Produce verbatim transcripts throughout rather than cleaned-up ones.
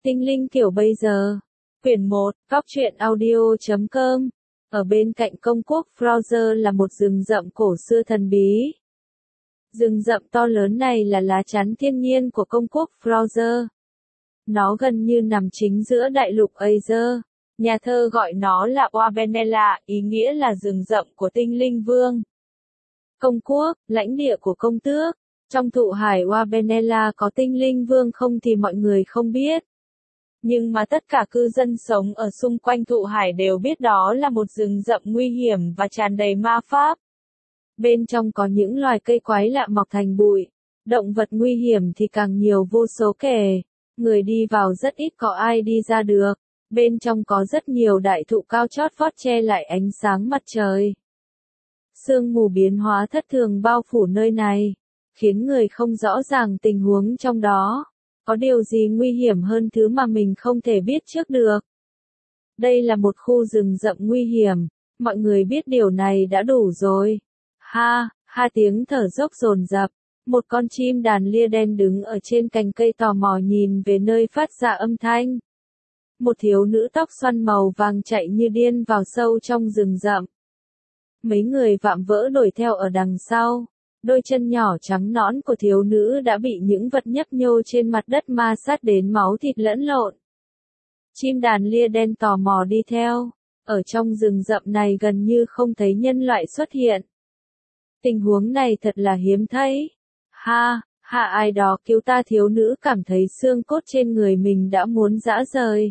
Tinh linh kiểu bây giờ. Quyển một, Góc truyện audio chấm com. Ở bên cạnh công quốc Frauser là một rừng rậm cổ xưa thần bí. Rừng rậm to lớn này là lá chắn thiên nhiên của công quốc Frauser. Nó gần như nằm chính giữa đại lục Asia. Nhà thơ gọi nó là Wabenela, ý nghĩa là rừng rậm của tinh linh vương. Công quốc, lãnh địa của công tước. Trong thụ hải Wabenela có tinh linh vương không thì mọi người không biết. Nhưng mà tất cả cư dân sống ở xung quanh thụ hải đều biết đó là một rừng rậm nguy hiểm và tràn đầy ma pháp. Bên trong có những loài cây quái lạ mọc thành bụi. Động vật nguy hiểm thì càng nhiều vô số kể. Người đi vào rất ít có ai đi ra được. Bên trong có rất nhiều đại thụ cao chót vót che lại ánh sáng mặt trời. Sương mù biến hóa thất thường bao phủ nơi này, khiến người không rõ ràng tình huống trong đó. Có điều gì nguy hiểm hơn thứ mà mình không thể biết trước được. Đây là một khu rừng rậm nguy hiểm, mọi người biết điều này đã đủ rồi. Ha, ha tiếng thở dốc dồn dập. Một con chim đàn lia đen đứng ở trên cành cây tò mò nhìn về nơi phát ra âm thanh. Một thiếu nữ tóc xoăn màu vàng chạy như điên vào sâu trong rừng rậm. Mấy người vạm vỡ đuổi theo ở đằng sau. Đôi chân nhỏ trắng nõn của thiếu nữ đã bị những vật nhấp nhô trên mặt đất ma sát đến máu thịt lẫn lộn. Chim đàn lia đen tò mò đi theo. Ở trong rừng rậm này gần như không thấy nhân loại xuất hiện. Tình huống này thật là hiếm thấy. Ha, ha ai đó cứu ta, thiếu nữ cảm thấy xương cốt trên người mình đã muốn rã rời.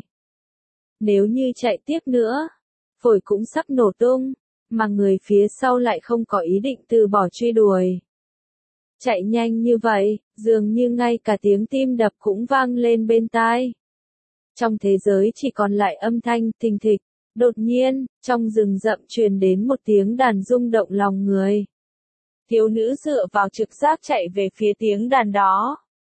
Nếu như chạy tiếp nữa, phổi cũng sắp nổ tung. Mà người phía sau lại không có ý định từ bỏ truy đuổi. Chạy nhanh như vậy, dường như ngay cả tiếng tim đập cũng vang lên bên tai. Trong thế giới chỉ còn lại âm thanh thình thịch. Đột nhiên, trong rừng rậm truyền đến một tiếng đàn rung động lòng người. Thiếu nữ dựa vào trực giác chạy về phía tiếng đàn đó.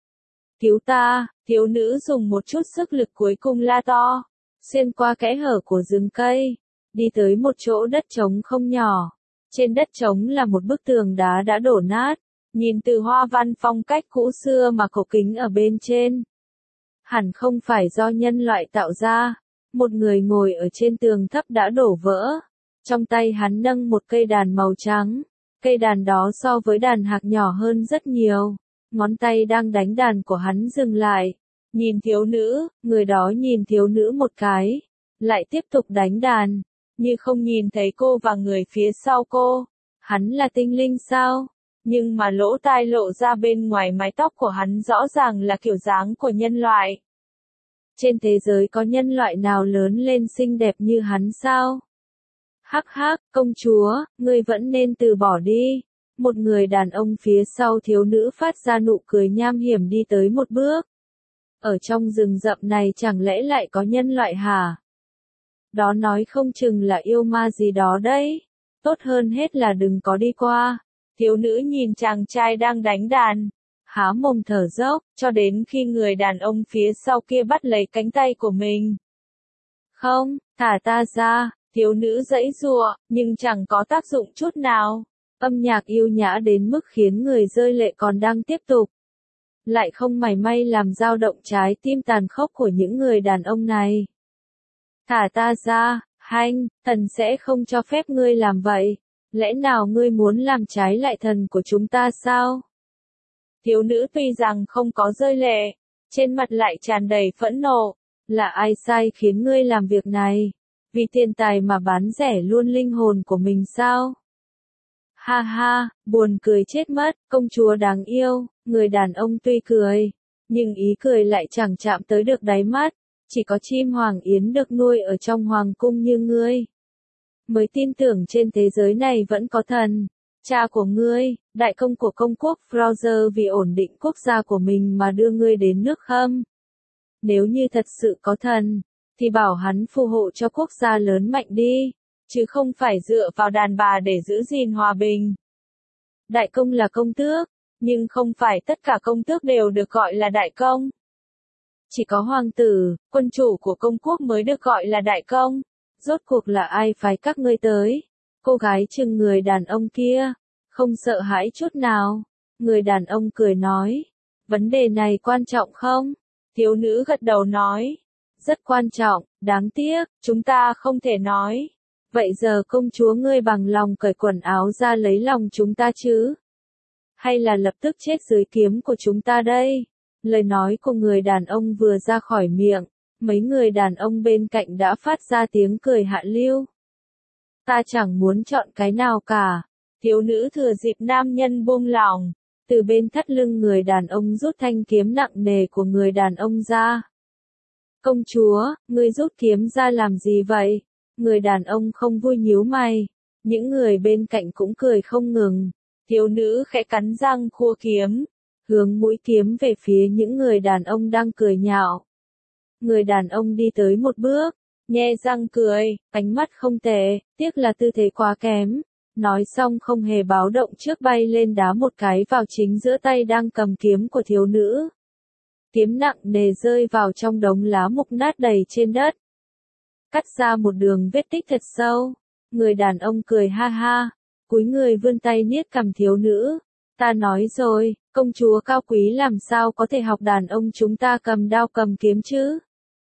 Cứu ta, thiếu nữ dùng một chút sức lực cuối cùng la to. Xuyên qua kẽ hở của rừng cây. Đi tới một chỗ đất trống không nhỏ. Trên đất trống là một bức tường đá đã đổ nát. Nhìn từ hoa văn phong cách cũ xưa mà cổ kính ở bên trên. Hẳn không phải do nhân loại tạo ra. Một người ngồi ở trên tường thấp đã đổ vỡ. Trong tay hắn nâng một cây đàn màu trắng. Cây đàn đó so với đàn hạc nhỏ hơn rất nhiều. Ngón tay đang đánh đàn của hắn dừng lại. Nhìn thiếu nữ, người đó nhìn thiếu nữ một cái. Lại tiếp tục đánh đàn. Như không nhìn thấy cô và người phía sau cô. Hắn là tinh linh sao? Nhưng mà lỗ tai lộ ra bên ngoài mái tóc của hắn rõ ràng là kiểu dáng của nhân loại. Trên thế giới có nhân loại nào lớn lên xinh đẹp như hắn sao? Hắc hắc, công chúa, ngươi vẫn nên từ bỏ đi. Một người đàn ông phía sau thiếu nữ phát ra nụ cười nham hiểm đi tới một bước. Ở trong rừng rậm này chẳng lẽ lại có nhân loại hả? Đó nói không chừng là yêu ma gì đó đấy. Tốt hơn hết là đừng có đi qua. Thiếu nữ nhìn chàng trai đang đánh đàn. Há mồm thở dốc, cho đến khi người đàn ông phía sau kia bắt lấy cánh tay của mình. Không, thả ta ra, thiếu nữ giãy giụa, nhưng chẳng có tác dụng chút nào. Âm nhạc yêu nhã đến mức khiến người rơi lệ còn đang tiếp tục. Lại không mảy may làm dao động trái tim tàn khốc của những người đàn ông này. Thả ta ra, Hanh, thần sẽ không cho phép ngươi làm vậy. Lẽ nào ngươi muốn làm trái lại thần của chúng ta sao? Thiếu nữ tuy rằng không có rơi lệ, trên mặt lại tràn đầy phẫn nộ. Là ai sai khiến ngươi làm việc này? Vì tiền tài mà bán rẻ luôn linh hồn của mình sao? Ha ha, buồn cười chết mất, công chúa đáng yêu. Người đàn ông tuy cười, nhưng ý cười lại chẳng chạm tới được đáy mắt. Chỉ có chim hoàng yến được nuôi ở trong hoàng cung như ngươi mới tin tưởng trên thế giới này vẫn có thần. Cha của ngươi, đại công của công quốc Frauser vì ổn định quốc gia của mình mà đưa ngươi đến nước Khâm. Nếu như thật sự có thần, thì bảo hắn phù hộ cho quốc gia lớn mạnh đi, chứ không phải dựa vào đàn bà để giữ gìn hòa bình. Đại công là công tước, nhưng không phải tất cả công tước đều được gọi là đại công. Chỉ có hoàng tử, quân chủ của công quốc mới được gọi là đại công. Rốt cuộc là ai phái các ngươi tới? Cô gái chừng người đàn ông kia, không sợ hãi chút nào. Người đàn ông cười nói, vấn đề này quan trọng không? Thiếu nữ gật đầu nói. Rất quan trọng, đáng tiếc, chúng ta không thể nói. Vậy giờ công chúa ngươi bằng lòng cởi quần áo ra lấy lòng chúng ta chứ? Hay là lập tức chết dưới kiếm của chúng ta đây? Lời nói của người đàn ông vừa ra khỏi miệng, mấy người đàn ông bên cạnh đã phát ra tiếng cười hạ lưu. Ta chẳng muốn chọn cái nào cả. Thiếu nữ thừa dịp nam nhân buông lỏng, từ bên thắt lưng người đàn ông rút thanh kiếm nặng nề của người đàn ông ra. Công chúa, ngươi rút kiếm ra làm gì vậy? Người đàn ông không vui nhíu mày. Những người bên cạnh cũng cười không ngừng. Thiếu nữ khẽ cắn răng khua kiếm, hướng mũi kiếm về phía những người đàn ông đang cười nhạo. Người đàn ông đi tới một bước, nhe răng cười, ánh mắt không tệ, tiếc là tư thế quá kém. Nói xong không hề báo động trước bay lên đá một cái vào chính giữa tay đang cầm kiếm của thiếu nữ. Kiếm nặng nề rơi vào trong đống lá mục nát đầy trên đất. Cắt ra một đường vết tích thật sâu. Người đàn ông cười ha ha, cúi người vươn tay niết cằm thiếu nữ. Ta nói rồi, công chúa cao quý làm sao có thể học đàn ông chúng ta cầm đao cầm kiếm chứ?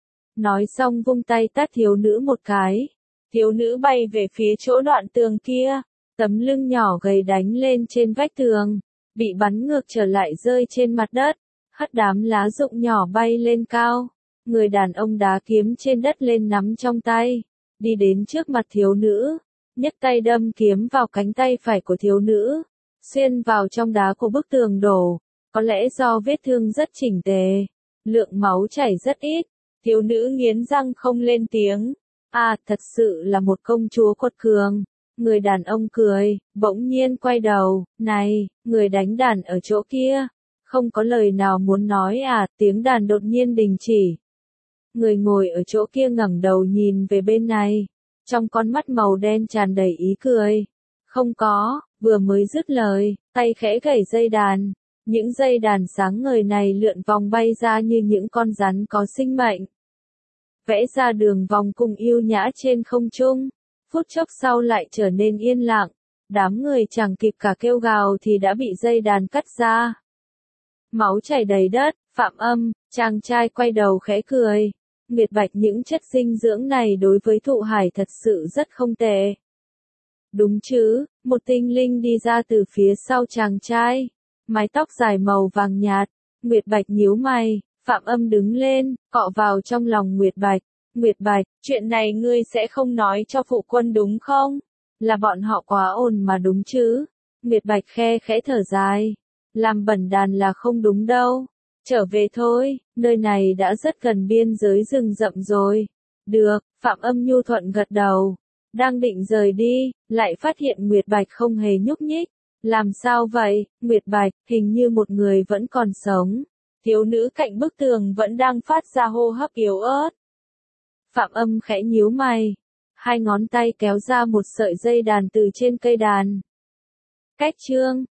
Nói xong vung tay tát thiếu nữ một cái. Thiếu nữ bay về phía chỗ đoạn tường kia. Tấm lưng nhỏ gầy đánh lên trên vách tường, bị bắn ngược trở lại rơi trên mặt đất, hất đám lá rụng nhỏ bay lên cao. Người đàn ông đá kiếm trên đất lên nắm trong tay, đi đến trước mặt thiếu nữ, nhấc tay đâm kiếm vào cánh tay phải của thiếu nữ, xuyên vào trong đá của bức tường đổ. Có lẽ do vết thương rất chỉnh tề, lượng máu chảy rất ít, thiếu nữ nghiến răng không lên tiếng. À, thật sự là một công chúa quật cường. Người đàn ông cười, bỗng nhiên quay đầu, này, người đánh đàn ở chỗ kia, không có lời nào muốn nói à, tiếng đàn đột nhiên đình chỉ. Người ngồi ở chỗ kia ngẩng đầu nhìn về bên này, trong con mắt màu đen tràn đầy ý cười. Không có, vừa mới dứt lời, tay khẽ gảy dây đàn, những dây đàn sáng ngời này lượn vòng bay ra như những con rắn có sinh mệnh. Vẽ ra đường vòng cung yêu nhã trên không trung. Phút chốc sau lại trở nên yên lặng, đám người chẳng kịp cả kêu gào thì đã bị dây đàn cắt ra. Máu chảy đầy đất, Phạm Âm, chàng trai quay đầu khẽ cười. Nguyệt Bạch, những chất dinh dưỡng này đối với Thụ Hải thật sự rất không tệ. Đúng chứ, một tinh linh đi ra từ phía sau chàng trai, mái tóc dài màu vàng nhạt. Nguyệt Bạch nhíu mày, Phạm Âm đứng lên, cọ vào trong lòng Nguyệt Bạch. Nguyệt Bạch, chuyện này ngươi sẽ không nói cho phụ quân đúng không? Là bọn họ quá ồn mà đúng chứ? Nguyệt Bạch khe khẽ thở dài. Làm bẩn đàn là không đúng đâu. Trở về thôi, nơi này đã rất gần biên giới rừng rậm rồi. Được, Phạm Âm nhu thuận gật đầu. Đang định rời đi, lại phát hiện Nguyệt Bạch không hề nhúc nhích. Làm sao vậy, Nguyệt Bạch, hình như một người vẫn còn sống. Thiếu nữ cạnh bức tường vẫn đang phát ra hô hấp yếu ớt. Phạm Âm khẽ nhíu mày, hai ngón tay kéo ra một sợi dây đàn từ trên cây đàn. Cách chương